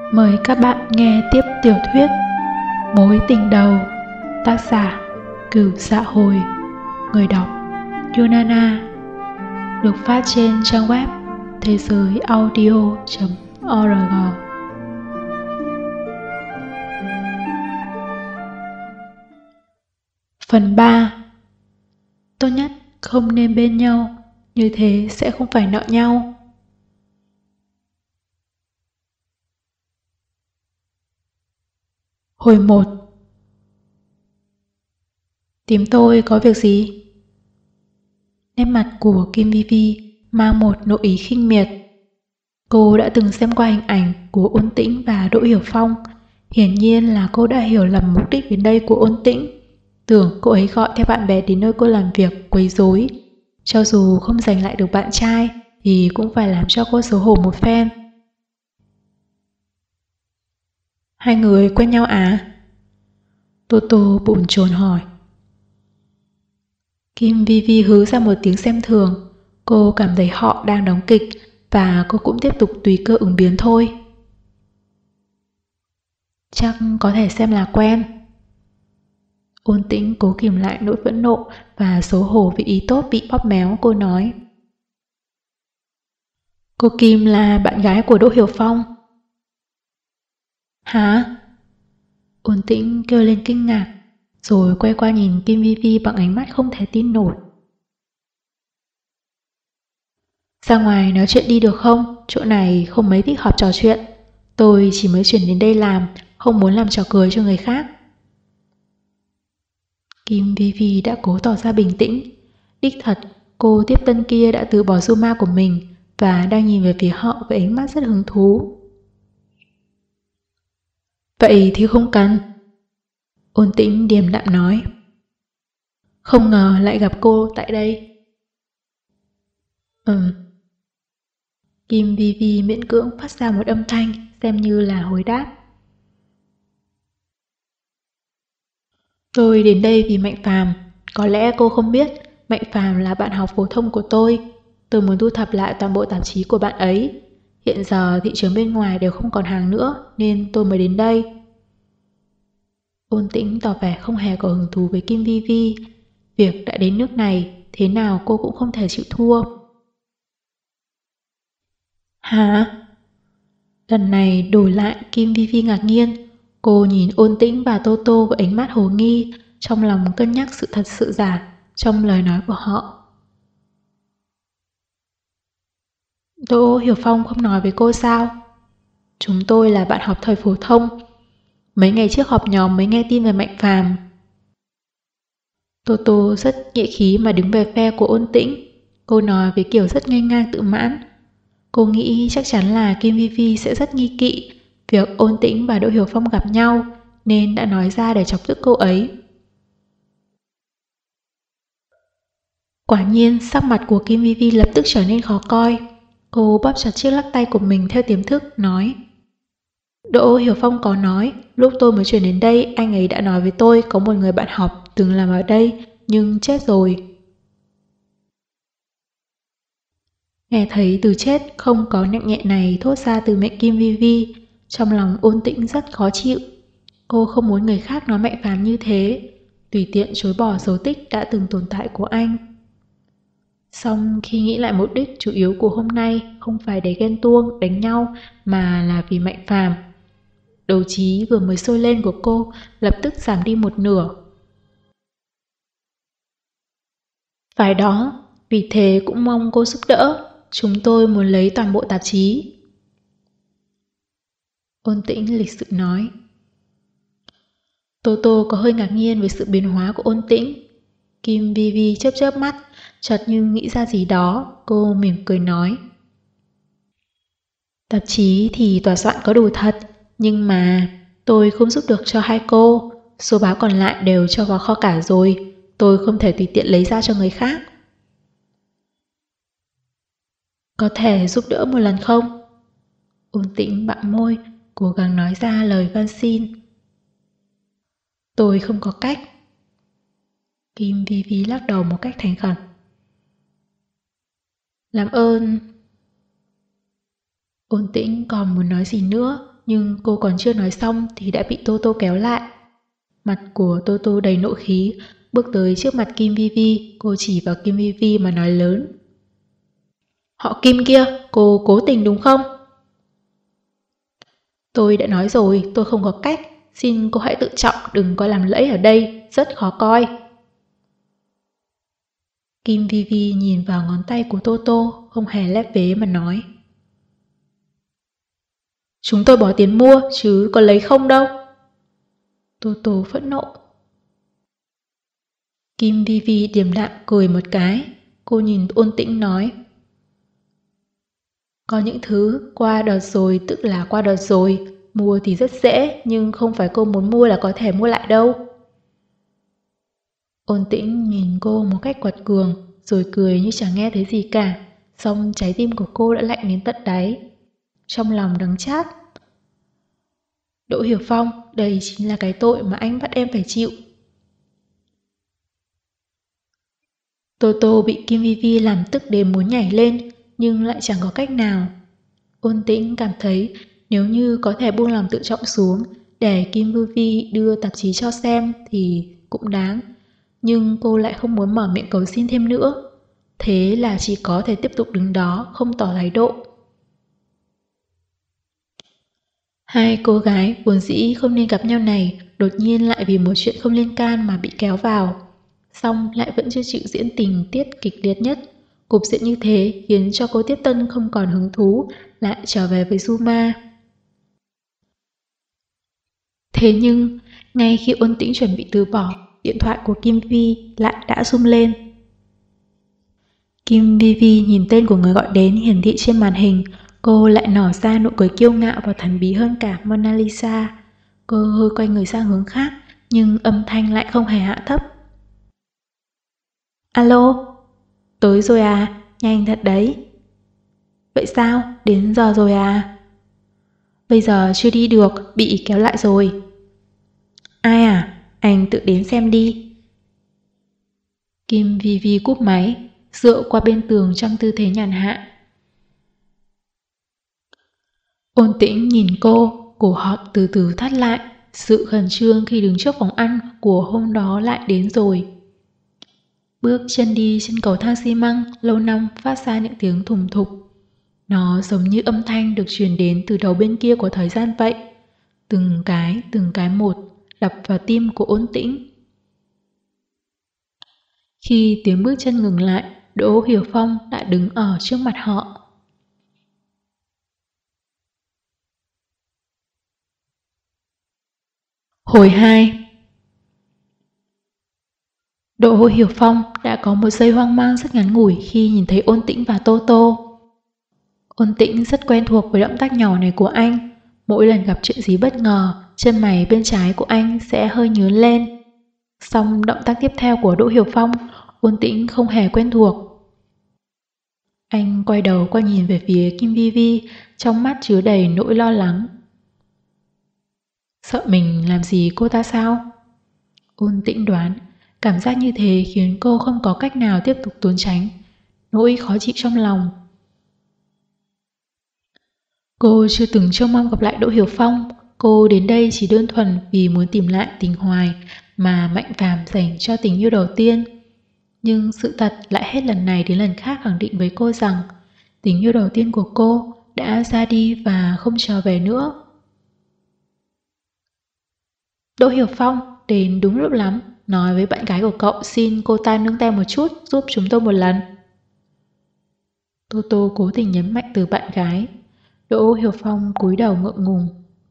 Mời các bạn nghe tiếp tiểu thuyết Mối tình đầu, tác giả Cửu Dạ Hồi, người đọc Yunana, được phát trên trang web thế giới audio.org. Phần 3. Tốt nhất không nên bên nhau, như thế sẽ không phải nợ nhau. Hồi 1. Tìm tôi có việc gì? Nét mặt của Kim Vi Vi mang một nụ ý khinh miệt. Cô đã từng xem qua hình ảnh của Ôn Tĩnh và Đỗ Hiểu Phong. Hiển nhiên là cô đã hiểu lầm mục đích đến đây của Ôn Tĩnh, tưởng cô ấy gọi theo bạn bè đến nơi cô làm việc quấy rối. Cho dù không giành lại được bạn trai thì cũng phải làm cho cô xấu hổ một phen. Hai người quen nhau à? Tô Tô bồn chồn hỏi. Kim Vi Vi hứ ra một tiếng xem thường. Cô cảm thấy họ đang đóng kịch và cô cũng tiếp tục tùy cơ ứng biến thôi. Chắc có thể xem là quen. Ôn Tĩnh cố kìm lại nỗi phẫn nộ và xấu hổ vì ý tốt bị bóp méo. Cô nói: Cô Kim là bạn gái của Đỗ Hiểu Phong. Hả? Ôn Tĩnh kêu lên kinh ngạc, rồi quay qua nhìn Kim Vi Vi bằng ánh mắt không thể tin nổi. Ra ngoài nói chuyện đi được không? Chỗ này không mấy thích họp trò chuyện. Tôi chỉ mới chuyển đến đây làm, không muốn làm trò cười cho người khác. Kim Vi Vi đã cố tỏ ra bình tĩnh. Đích thật, cô tiếp tân kia đã từ bỏ Zuma của mình và đang nhìn về phía họ với ánh mắt rất hứng thú. Vậy thì không cần. Ôn Tĩnh điềm đạm nói. Không ngờ lại gặp cô tại đây. Kim Vi Vi miễn cưỡng phát ra một âm thanh xem như là hồi đáp. Tôi đến đây vì Mạnh Phàm. Có lẽ cô không biết, Mạnh Phàm là bạn học phổ thông của tôi. Tôi muốn thu thập lại toàn bộ tạp chí của bạn ấy. Hiện giờ thị trường bên ngoài đều không còn hàng nữa, nên tôi mới đến đây. Ôn Tĩnh tỏ vẻ không hề có hứng thú với Kim Vi Vi. Việc đã đến nước này, thế nào cô cũng không thể chịu thua. Hả? Lần này đổi lại Kim Vi Vi ngạc nhiên. Cô nhìn Ôn Tĩnh và Tô Tô với ánh mắt hồ nghi, trong lòng cân nhắc sự thật sự giả trong lời nói của họ. Đỗ Hiểu Phong không nói với cô sao? Chúng tôi là bạn học thời phổ thông. Mấy ngày trước họp nhóm mới nghe tin về Mạnh Phàm. Tô Tô rất nhẹ khí mà đứng về phe của Ôn Tĩnh. Cô nói với kiểu rất ngây ngang tự mãn. Cô nghĩ chắc chắn là Kim Vi Vi sẽ rất nghi kỵ việc Ôn Tĩnh và Đỗ Hiểu Phong gặp nhau, nên đã nói ra để chọc tức cô ấy. Quả nhiên sắc mặt của Kim Vi Vi lập tức trở nên khó coi. Cô bóp chặt chiếc lắc tay của mình theo tiềm thức, nói: Đỗ Hiểu Phong có nói, lúc tôi mới chuyển đến đây, anh ấy đã nói với tôi có một người bạn học từng làm ở đây, nhưng chết rồi. Nghe thấy từ chết không có nặng nhẹ này thốt ra từ miệng Kim Vi Vi, trong lòng Ôn Tĩnh rất khó chịu. Cô không muốn người khác nói Mạnh Phàm như thế, tùy tiện chối bỏ dấu tích đã từng tồn tại của anh. Xong khi nghĩ lại mục đích chủ yếu của hôm nay không phải để ghen tuông, đánh nhau, mà là vì Mạnh Phàm, đấu trí vừa mới sôi lên của cô lập tức giảm đi một nửa. Phải đó, vì thế cũng mong cô giúp đỡ. Chúng tôi muốn lấy toàn bộ tạp chí. Ôn Tĩnh lịch sự nói. Tô Tô có hơi ngạc nhiên với sự biến hóa của Ôn Tĩnh. Kim Vi Vi chớp chớp mắt, chợt như nghĩ ra gì đó, cô mỉm cười nói. Tạp chí thì tòa soạn có đủ thật, nhưng mà tôi không giúp được cho hai cô. Số báo còn lại đều cho vào kho cả rồi, tôi không thể tùy tiện lấy ra cho người khác. Có thể giúp đỡ một lần không? Ôn Tĩnh bặm môi, cố gắng nói ra lời van xin. Tôi không có cách. Kim Vi Vi lắc đầu một cách thành khẩn. Làm ơn. Ôn Tĩnh còn muốn nói gì nữa, Nhưng cô còn chưa nói xong thì đã bị Toto kéo lại. Mặt của Toto đầy nộ khí, bước tới trước mặt Kim Vi Vi, cô chỉ vào Kim Vi Vi mà nói lớn. Họ Kim kia, cô cố tình đúng không? Tôi đã nói rồi, tôi không có cách, xin cô hãy tự trọng, đừng có làm lẫy ở đây, rất khó coi. Kim Vi Vi nhìn vào ngón tay của Toto, không hề lép vế mà nói. Chúng tôi bỏ tiền mua, chứ có lấy không đâu. Toto phẫn nộ. Kim Vi Vi điềm đạm cười một cái, cô nhìn Ôn Tĩnh nói. Có những thứ qua đợt rồi tức là qua đợt rồi, mua thì rất dễ, nhưng không phải cô muốn mua là có thể mua lại đâu. Ôn Tĩnh nhìn cô một cách quật cường, rồi cười như chẳng nghe thấy gì cả, xong trái tim của cô đã lạnh đến tận đáy. Trong lòng đắng chát. Đỗ Hiểu Phong, đây chính là cái tội mà anh bắt em phải chịu. Toto bị Kim Vi Vi làm tức đến muốn nhảy lên, nhưng lại chẳng có cách nào. Ôn Tĩnh cảm thấy nếu như có thể buông lòng tự trọng xuống để Kim Vi Vi đưa tạp chí cho xem thì cũng đáng. Nhưng cô lại không muốn mở miệng cầu xin thêm nữa. Thế là chỉ có thể tiếp tục đứng đó, không tỏ thái độ. Hai cô gái vốn dĩ không nên gặp nhau này, đột nhiên lại vì một chuyện không liên can mà bị kéo vào. Xong lại vẫn chưa chịu diễn tình tiết kịch liệt nhất. Cục diện như thế khiến cho cô Tiết Tân không còn hứng thú, lại trở về với Zuma. Thế nhưng, ngay khi Ôn Tĩnh chuẩn bị từ bỏ, điện thoại của Kim Vi lại đã rung lên. Kim Vi Vi nhìn tên của người gọi đến hiển thị trên màn hình, cô lại nở ra nụ cười kiêu ngạo và thần bí hơn cả Mona Lisa. Cô hơi quay người sang hướng khác, nhưng âm thanh lại không hề hạ thấp. Alo, tới rồi à, nhanh thật đấy. Vậy sao, đến giờ rồi à? Bây giờ chưa đi được, bị kéo lại rồi. Ai à, anh tự đến xem đi. Kim Vi Vi cúp máy, dựa qua bên tường trong tư thế nhàn hạ. Ôn Tĩnh nhìn cô, cổ họng từ từ thắt lại, sự khẩn trương khi đứng trước phòng ăn của hôm đó lại đến rồi. Bước chân đi trên cầu thang xi măng, lâu năm phát ra những tiếng thùng thục. Nó giống như âm thanh được truyền đến từ đầu bên kia của thời gian vậy. Từng cái một, đập vào tim của Ôn Tĩnh. Khi tiếng bước chân ngừng lại, Đỗ Hiểu Phong đã đứng ở trước mặt họ. Hồi 2. Đỗ Hiểu Phong đã có một giây hoang mang rất ngắn ngủi khi nhìn thấy Ôn Tĩnh và Toto. Ôn Tĩnh rất quen thuộc với động tác nhỏ này của anh. Mỗi lần gặp chuyện gì bất ngờ, chân mày bên trái của anh sẽ hơi nhướng lên. Song động tác tiếp theo của Đỗ Hiểu Phong, Ôn Tĩnh không hề quen thuộc. Anh quay đầu qua nhìn về phía Kim Vi Vi, trong mắt chứa đầy nỗi lo lắng. Sợ mình làm gì cô ta sao? Ôn Tĩnh đoán, cảm giác như thế khiến cô không có cách nào tiếp tục trốn tránh. Nỗi khó chịu trong lòng. Cô chưa từng trông mong gặp lại Đỗ Hiểu Phong. Cô đến đây chỉ đơn thuần vì muốn tìm lại tình hoài mà Mạnh Phàm dành cho tình yêu đầu tiên. Nhưng sự thật lại hết lần này đến lần khác khẳng định với cô rằng tình yêu đầu tiên của cô đã ra đi và không trở về nữa. Đỗ Hiểu Phong đến đúng lúc lắm, nói với bạn gái của cậu xin cô ta nương tay một chút giúp chúng tôi một lần. Toto cố tình nhấn mạnh từ bạn gái. Đỗ Hiểu Phong cúi đầu ngượng ngùng.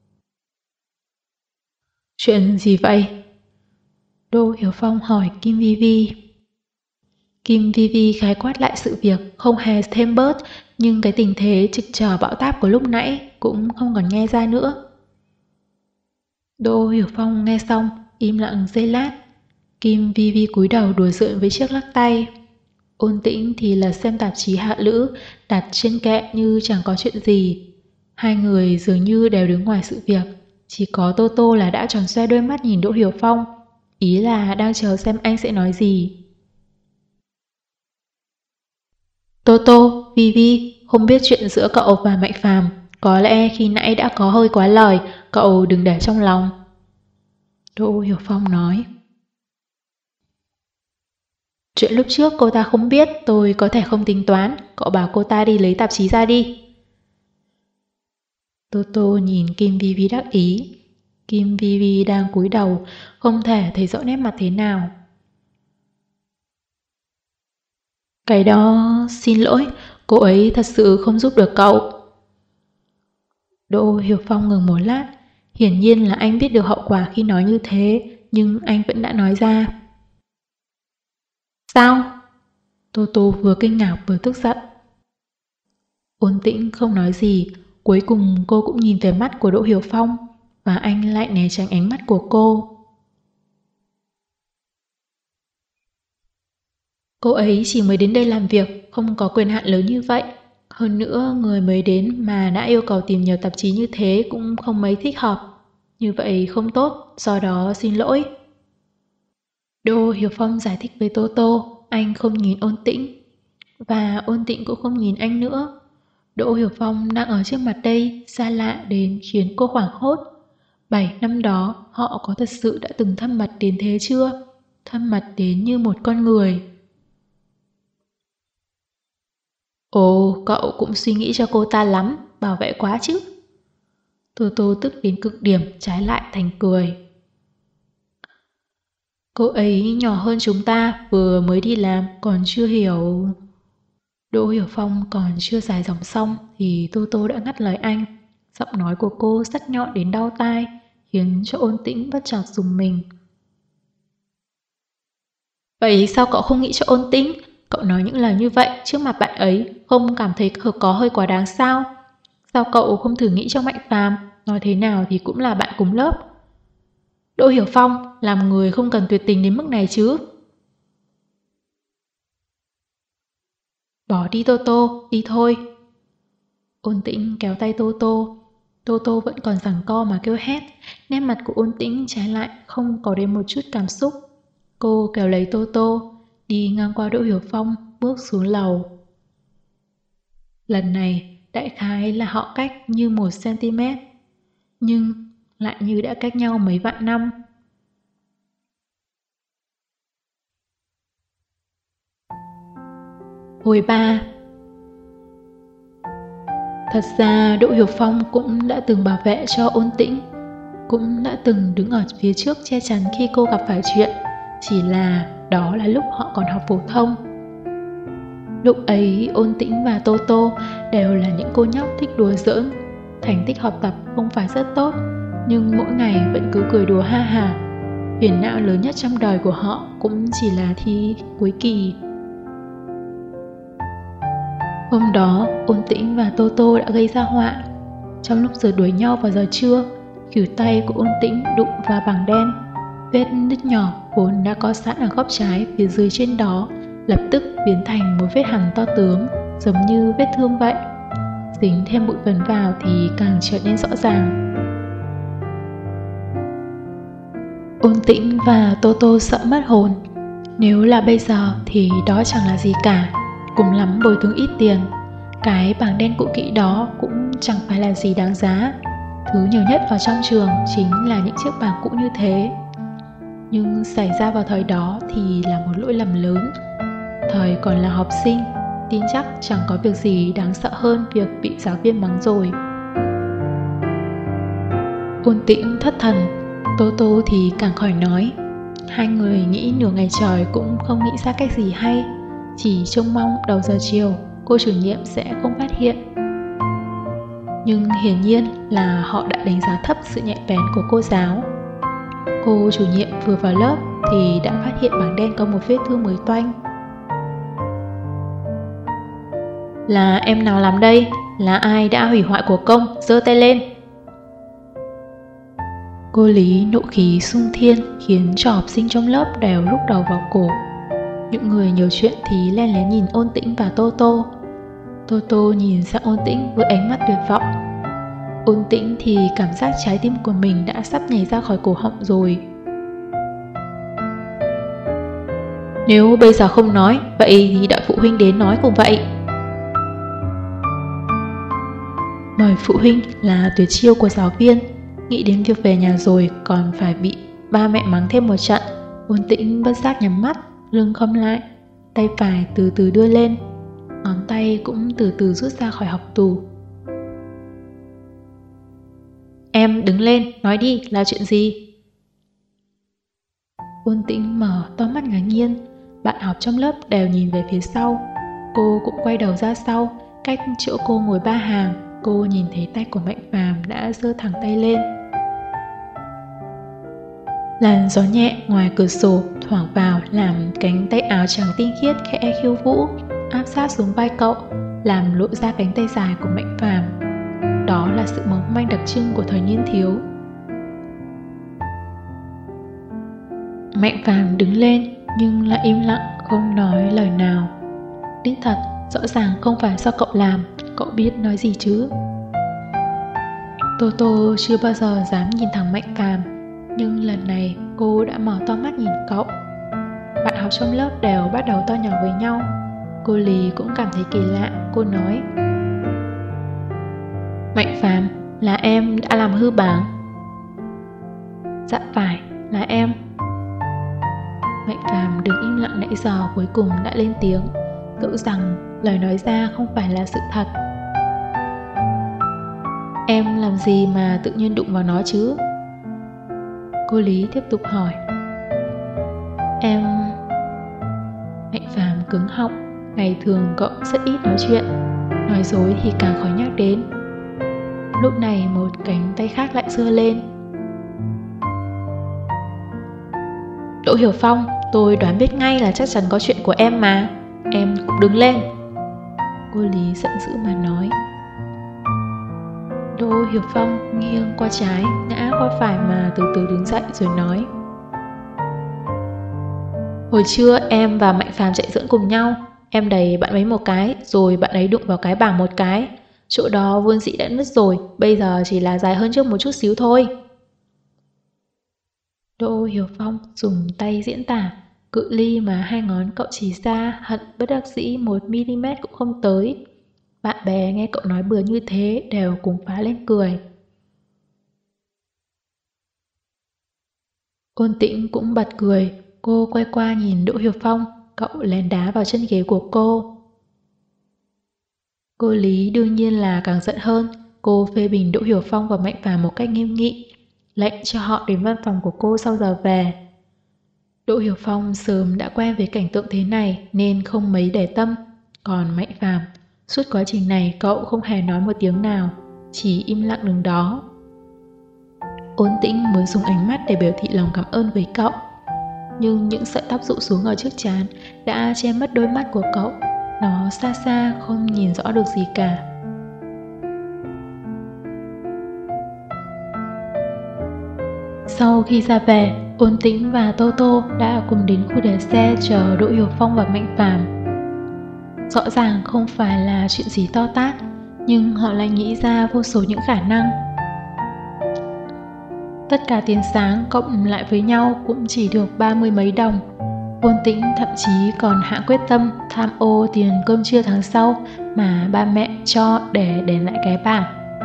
Chuyện gì vậy? Đỗ Hiểu Phong hỏi Kim Vi Vi. Kim Vi Vi khái quát lại sự việc, không hề thêm bớt, nhưng cái tình thế trực trở bão táp của lúc nãy cũng không còn nghe ra nữa. Đỗ Hiểu Phong nghe xong, im lặng giây lát. Kim Vi Vi cúi đầu đùa giỡn với chiếc lắc tay. Ôn Tĩnh thì là xem tạp chí hạ lữ, đặt trên kệ như chẳng có chuyện gì. Hai người dường như đều đứng ngoài sự việc, chỉ có Toto là đã tròn xoe đôi mắt nhìn Đỗ Hiểu Phong, ý là đang chờ xem anh sẽ nói gì. Toto, Vi Vi, không biết chuyện giữa cậu và Mạnh Phàm, Có lẽ khi nãy đã có hơi quá lời, cậu đừng để trong lòng. Đỗ Hiểu Phong nói. Chuyện lúc trước cô ta không biết, tôi có thể không tính toán, cậu bảo cô ta đi lấy tạp chí ra đi. Toto nhìn Kim Vi Vi đắc ý. Kim Vi Vi đang cúi đầu, không thể thấy rõ nét mặt thế nào. Cái đó, xin lỗi, cô ấy thật sự không giúp được cậu. Đỗ Hiểu Phong ngừng một lát, hiển nhiên là anh biết được hậu quả khi nói như thế, nhưng anh vẫn đã nói ra. Sao? Toto vừa kinh ngạc vừa tức giận. Ôn Tĩnh không nói gì, cuối cùng cô cũng nhìn về mắt của Đỗ Hiểu Phong, và anh lại né tránh ánh mắt của cô. Cô ấy chỉ mới đến đây làm việc, không có quyền hạn lớn như vậy. Hơn nữa, người mới đến mà đã yêu cầu tìm nhiều tạp chí như thế cũng không mấy thích hợp. Như vậy không tốt, do đó xin lỗi. Đỗ Hiểu Phong giải thích với Toto, anh không nhìn Ôn Tĩnh. Và Ôn Tĩnh cũng không nhìn anh nữa. Đỗ Hiểu Phong đang ở trước mặt đây, xa lạ đến khiến cô hoảng hốt. 7 năm đó, họ có thật sự đã từng thân mật đến thế chưa? Thân mật đến như một con người. Ồ, cậu cũng suy nghĩ cho cô ta lắm, bảo vệ quá chứ. Toto tức đến cực điểm, trái lại thành cười. Cô ấy nhỏ hơn chúng ta, vừa mới đi làm, còn chưa hiểu. Đỗ Hiểu Phong còn chưa dài dòng xong thì Toto đã ngắt lời anh. Giọng nói của cô sắc nhọn đến đau tai, khiến cho Ôn Tĩnh bất chợt rùng mình. Vậy sao cậu không nghĩ cho Ôn Tĩnh? Cậu nói những lời như vậy trước mặt bạn ấy, không cảm thấy có hơi quá đáng sao? Sao cậu không thử nghĩ cho Mạnh Phàm, nói thế nào thì cũng là bạn cùng lớp. Đỗ Hiểu Phong, làm người không cần tuyệt tình đến mức này chứ. Bỏ đi Toto, đi thôi. Ôn Tĩnh kéo tay Toto. Toto vẫn còn giằng co mà kêu hét. Nét mặt của Ôn Tĩnh trái lại không có đến một chút cảm xúc. Cô kéo lấy Toto, đi ngang qua Đỗ Hiểu Phong, bước xuống lầu. Lần này, đại khái là họ cách như 1 cm, nhưng lại như đã cách nhau mấy vạn năm. Hồi 3. Thật ra Đỗ Hiểu Phong cũng đã từng bảo vệ cho Ôn Tĩnh, cũng đã từng đứng ở phía trước che chắn khi cô gặp phải chuyện, chỉ là đó là lúc họ còn học phổ thông. Lúc ấy Ôn Tĩnh và Toto đều là những cô nhóc thích đùa giỡn, thành tích học tập không phải rất tốt, nhưng mỗi ngày vẫn cứ cười đùa ha hả. Phiền não lớn nhất trong đời của họ cũng chỉ là thi cuối kỳ. Hôm đó, Ôn Tĩnh và Toto đã gây ra họa. Trong lúc rượt đuổi nhau vào giờ trưa, khuỷu tay của Ôn Tĩnh đụng vào bảng đen. Vết nứt nhỏ vốn đã có sẵn ở góc trái phía dưới trên đó, lập tức biến thành một vết hằn to tướng, giống như vết thương vậy. Dính thêm bụi phấn vào thì càng trở nên rõ ràng. Ôn Tĩnh và Toto sợ mất hồn. Nếu là bây giờ thì đó chẳng là gì cả, cùng lắm bồi thường ít tiền. Cái bảng đen cũ kỹ đó cũng chẳng phải là gì đáng giá. Thứ nhiều nhất ở trong trường chính là những chiếc bảng cũ như thế. Nhưng xảy ra vào thời đó thì là một lỗi lầm lớn. Thời còn là học sinh, tin chắc chẳng có việc gì đáng sợ hơn việc bị giáo viên mắng rồi. Ôn Tĩnh thất thần, Toto thì càng khỏi nói. Hai người nghĩ nửa ngày trời cũng không nghĩ ra cách gì hay, chỉ trông mong đầu giờ chiều cô chủ nhiệm sẽ không phát hiện. Nhưng hiển nhiên là họ đã đánh giá thấp sự nhạy bén của cô giáo. Cô chủ nhiệm vừa vào lớp thì đã phát hiện bảng đen có một vết thương mới toanh. Là em nào làm đây? Là ai đã hủy hoại của công? Giơ tay lên! Cô Lý nộ khí xung thiên khiến cho học sinh trong lớp đều rút đầu vào cổ. Những người nhiều chuyện thì len lén nhìn Ôn Tĩnh và Toto. Toto nhìn sang Ôn Tĩnh với ánh mắt tuyệt vọng. Ôn Tĩnh thì cảm giác trái tim của mình đã sắp nhảy ra khỏi cổ họng rồi. Nếu bây giờ không nói, vậy thì đợi phụ huynh đến nói cùng vậy. Mọi mời phụ huynh là tuyệt chiêu của giáo viên. Nghĩ đến việc về nhà rồi còn phải bị ba mẹ mắng thêm một trận, Ôn Tĩnh bất giác nhắm mắt, lưng khom lại, tay phải từ từ đưa lên, ngón tay cũng từ từ rút ra khỏi học tù. Em đứng lên, nói đi, là chuyện gì? Ôn Tĩnh mở to mắt ngạc nhiên, bạn học trong lớp đều nhìn về phía sau. Cô cũng quay đầu ra sau, cách chỗ cô ngồi 3 hàng, cô nhìn thấy tay của Mạnh Phàm đã giơ thẳng tay lên. Làn gió nhẹ ngoài cửa sổ thoảng vào làm cánh tay áo trắng tinh khiết khẽ khiêu vũ, áp sát xuống vai cậu, làm lộ ra cánh tay dài của Mạnh Phàm. Đó là sự mỏng manh đặc trưng của thời niên thiếu. Mạnh Phàm đứng lên nhưng lại im lặng, không nói lời nào. Đích thật, rõ ràng không phải do cậu làm, cậu biết nói gì chứ? Tô Tô chưa bao giờ dám nhìn thẳng Mạnh Phàm, nhưng lần này cô đã mở to mắt nhìn cậu. Bạn học trong lớp đều bắt đầu to nhỏ với nhau. Cô Lý cũng cảm thấy kỳ lạ, cô nói: Mạnh Phàm, là em đã làm hư bảng? Dạ phải, là em. Mạnh Phàm đứng im lặng nãy giờ cuối cùng đã lên tiếng, dẫu rằng lời nói ra không phải là sự thật. Em làm gì mà tự nhiên đụng vào nó chứ? Cô Lý tiếp tục hỏi. Em... Mạnh Phàm cứng họng, ngày thường cậu rất ít nói chuyện, nói dối thì càng khó nhắc đến. Lúc này một cánh tay khác lại giơ lên. Đỗ Hiểu Phong, tôi đoán biết ngay là chắc chắn có chuyện của em mà. Em cũng đứng lên. Cô Lý giận dữ mà nói. Đỗ Hiểu Phong nghiêng qua trái, ngã qua phải mà từ từ đứng dậy rồi nói. Hồi trưa em và Mạnh Phàm chạy dưỡng cùng nhau. Em đẩy bạn ấy một cái, rồi bạn ấy đụng vào cái bảng một cái. Chỗ đó vốn dĩ đã nứt rồi, bây giờ chỉ là dài hơn trước một chút xíu thôi. Đỗ Hiểu Phong dùng tay diễn tả cự ly mà hai ngón cậu chỉ ra hận bất đắc dĩ 1mm cũng không tới. Bạn bè nghe cậu nói bừa như thế đều cùng phá lên cười. Ôn Tĩnh cũng bật cười, cô quay qua nhìn Đỗ Hiểu Phong, cậu lén đá vào chân ghế của cô. Cô Lý đương nhiên là càng giận hơn, cô phê bình Đỗ Hiểu Phong và Mạnh Phàm một cách nghiêm nghị, lệnh cho họ đến văn phòng của cô sau giờ về. Đỗ Hiểu Phong sớm đã quen với cảnh tượng thế này nên không mấy để tâm, còn Mạnh Phàm, suốt quá trình này cậu không hề nói một tiếng nào, chỉ im lặng đứng đó. Ôn Tĩnh muốn dùng ánh mắt để biểu thị lòng cảm ơn với cậu, nhưng những sợi tóc rũ xuống ở trước trán đã che mất đôi mắt của cậu, nó xa xa không nhìn rõ được gì cả. Sau khi ra về, Ôn Tĩnh và Tô Tô đã cùng đến khu để xe chờ Đỗ Hiểu Phong và Mạnh Phàm. Rõ ràng không phải là chuyện gì to tát, nhưng họ lại nghĩ ra vô số những khả năng. Tất cả tiền sáng cộng lại với nhau cũng chỉ được 30 mấy đồng. Ôn Tĩnh thậm chí còn hạ quyết tâm tham ô tiền cơm trưa tháng sau mà ba mẹ cho để đền lại cái bảng.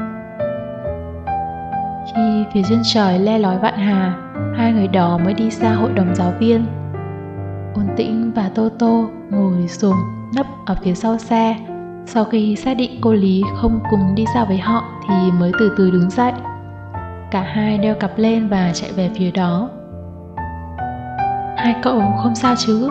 Khi phía chân trời le lói vạn hà, hai người đó mới đi ra hội đồng giáo viên. Ôn Tĩnh và Tô Tô ngồi xổm nấp ở phía sau xe. Sau khi xác định cô Lý không cùng đi ra với họ thì mới từ từ đứng dậy. Cả hai đeo cặp lên và chạy về phía đó. Hai cậu không sao chứ?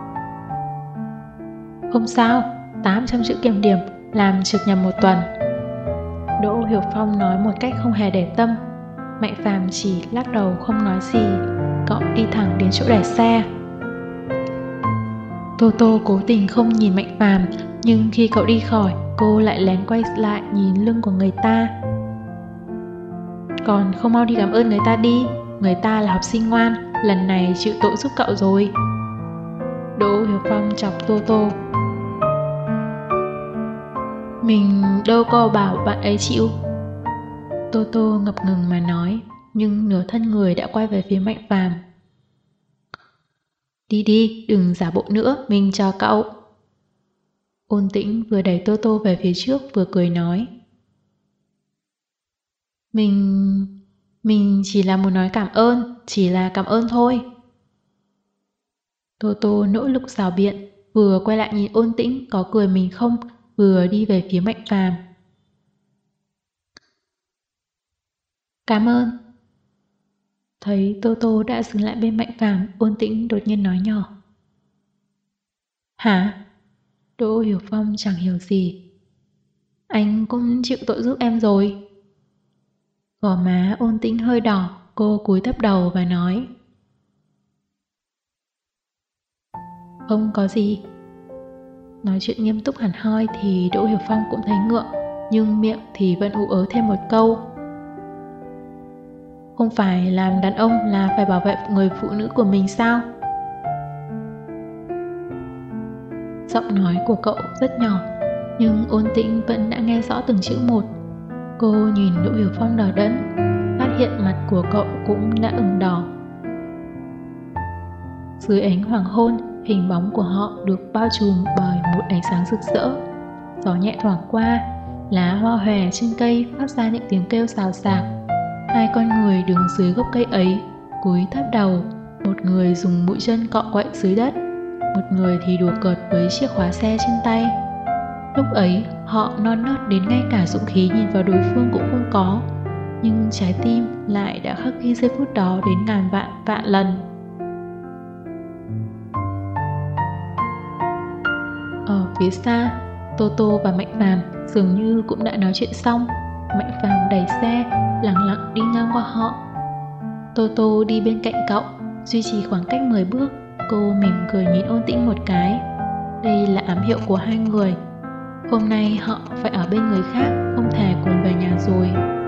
Không sao, 800 chữ kiểm điểm, làm trực nhầm một tuần. Đỗ Hiểu Phong nói một cách không hề để tâm. Mạnh Phàm chỉ lắc đầu không nói gì. Cậu đi thẳng đến chỗ để xe. Tô Tô cố tình không nhìn Mạnh Phàm, nhưng khi cậu đi khỏi, cô lại lén quay lại nhìn lưng của người ta. Còn không mau đi cảm ơn người ta đi, người ta là học sinh ngoan, lần này chịu tội giúp cậu rồi. Đỗ Hiểu Phong chọc Tô Tô. Mình đâu có bảo bạn ấy chịu. Tô Tô ngập ngừng mà nói, nhưng nửa thân người đã quay về phía Mạnh Phàm. Đi đi, đừng giả bộ nữa, mình chờ cậu. Ôn Tĩnh vừa đẩy Tô Tô về phía trước vừa cười nói. Mình chỉ là muốn nói cảm ơn, chỉ là cảm ơn thôi. Tô Tô nỗ lực rào biện, vừa quay lại nhìn Ôn Tĩnh có cười mình không, vừa đi về phía Mạnh Phàm. Cảm ơn. Thấy Tô Tô đã dừng lại bên Mạnh Phàm, Ôn Tĩnh đột nhiên nói nhỏ. Hả? Đỗ Hiểu Phong chẳng hiểu gì. Anh cũng chịu tội giúp em rồi. Gò má Ôn Tĩnh hơi đỏ, cô cúi thấp đầu và nói. Không có gì. Nói chuyện nghiêm túc hẳn hoi thì Đỗ Hiểu Phong cũng thấy ngượng, nhưng miệng thì vẫn ú ớ thêm một câu. Không phải làm đàn ông là phải bảo vệ người phụ nữ của mình sao? Giọng nói của cậu rất nhỏ, nhưng Ôn Tĩnh vẫn đã nghe rõ từng chữ một. Cô nhìn Đỗ Hiểu Phong đỏ đẫn, phát hiện mặt của cậu cũng đã ửng đỏ. Dưới ánh hoàng hôn, hình bóng của họ được bao trùm bởi một ánh sáng rực rỡ. Gió nhẹ thoảng qua, lá hoa hòe trên cây phát ra những tiếng kêu xào xạc. Hai con người đứng dưới gốc cây ấy, cúi thấp đầu, một người dùng mũi chân cọ quậy dưới đất, một người thì đùa cợt với chiếc khóa xe trên tay. Lúc ấy, họ non nớt đến ngay cả dũng khí nhìn vào đối phương cũng không có, nhưng trái tim lại đã khắc ghi giây phút đó đến ngàn vạn lần. Ở phía xa, Tô Tô và Mạnh Phàm dường như cũng đã nói chuyện xong. Mạnh Phàm đẩy xe, lặng lặng đi ngang qua họ. Tô Tô đi bên cạnh cậu, duy trì khoảng cách 10 bước. Cô mỉm cười nhìn Ôn Tĩnh một cái. Đây là ám hiệu của hai người. Hôm nay họ phải ở bên người khác, không thể cùng về nhà rồi.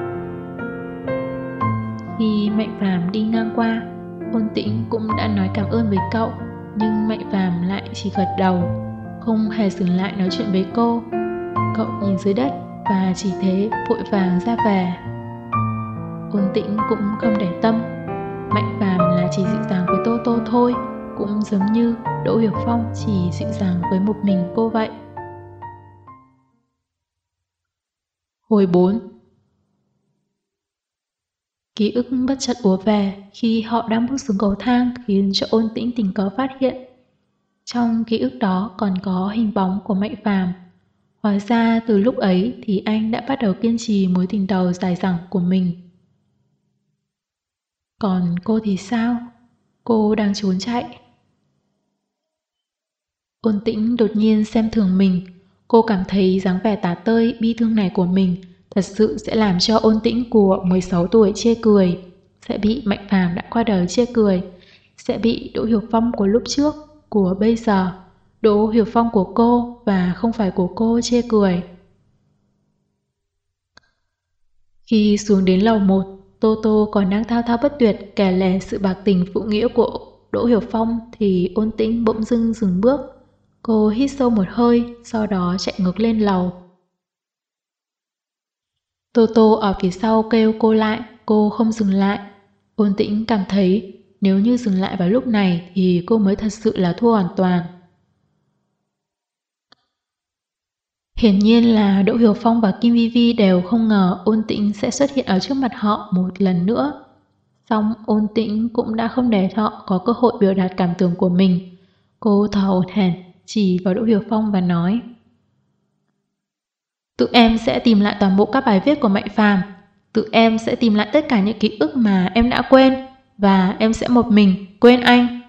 Khi Mạnh Phàm đi ngang qua, Ôn Tĩnh cũng đã nói cảm ơn với cậu, nhưng Mạnh Phàm lại chỉ gật đầu, không hề dừng lại nói chuyện với cô. Cậu nhìn dưới đất và chỉ thế vội vàng ra về. Ôn Tĩnh cũng không để tâm. Mạnh Phàm là chỉ dịu dàng với Tô Tô thôi, cũng giống như Đỗ Hiểu Phong chỉ dịu dàng với một mình cô vậy. Hồi 4. Ký ức bất chợt ùa về khi họ đang bước xuống cầu thang, khiến cho Ôn Tĩnh tình cờ phát hiện. Trong ký ức đó còn có hình bóng của Mạnh Phàm. Hóa ra từ lúc ấy thì anh đã bắt đầu kiên trì mối tình đầu dài dẳng của mình. Còn cô thì sao? Cô đang trốn chạy. Ôn Tĩnh đột nhiên xem thường mình. Cô cảm thấy dáng vẻ tả tơi bi thương này của mình thật sự sẽ làm cho Ôn Tĩnh của 16 tuổi chê cười, sẽ bị Mạnh Phàm đã qua đời chê cười, sẽ bị Đỗ Hiểu Phong của lúc trước, của bây giờ, Đỗ Hiểu Phong của cô và không phải của cô chê cười. Khi xuống đến lầu 1, Tô Tô còn đang thao thao bất tuyệt kể lể sự bạc tình phụ nghĩa của Đỗ Hiểu Phong thì Ôn Tĩnh bỗng dưng dừng bước. Cô hít sâu một hơi, sau đó chạy ngược lên lầu. Tô Tô ở phía sau kêu cô lại, cô không dừng lại. Ôn Tĩnh cảm thấy nếu như dừng lại vào lúc này thì cô mới thật sự là thua hoàn toàn. Hiển nhiên là Đỗ Hiểu Phong và Kim Vi Vi đều không ngờ Ôn Tĩnh sẽ xuất hiện ở trước mặt họ một lần nữa. Song Ôn Tĩnh cũng đã không để họ có cơ hội biểu đạt cảm tưởng của mình. Cô thở hổn hển chỉ vào Đỗ Hiểu Phong và nói: Tụi em sẽ tìm lại toàn bộ các bài viết của Mạnh Phàm. Tụi em sẽ tìm lại tất cả những ký ức mà em đã quên. Và em sẽ một mình quên anh.